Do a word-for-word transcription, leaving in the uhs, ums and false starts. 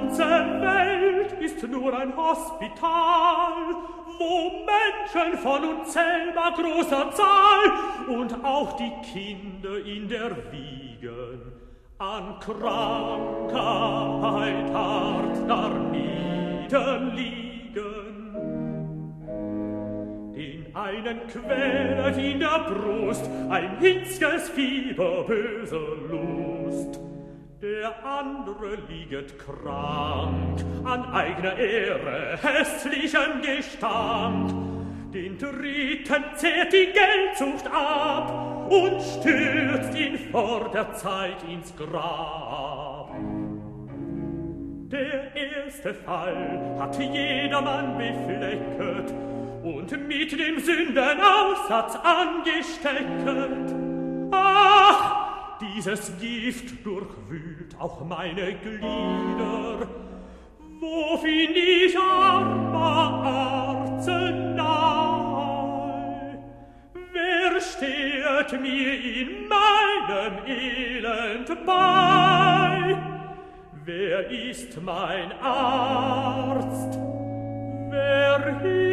ganze Welt ist nur ein Hospital, wo Menschen von unzählbar großer Zahl und auch die Kinder in der Wiegen an Krankheit hart darniederliegen. Den einen quälet in der Brust ein hitzges Fieber, böse Lust. Der andere lieget krank an eigener Ehre, hässlichem Gestank. Den dritten zehrt die Geldsucht ab und stürzt ihn vor der Zeit ins Grab. Der erste Fall hat jedermann beflecket und mit dem Sündenaussatz angestecket. Ach, dieses Gift durchwühlt auch meine Glieder. Wo find ich armer Arznei? Wer steht mir in meinem Elend bei? Wer ist mein Arzt? Wer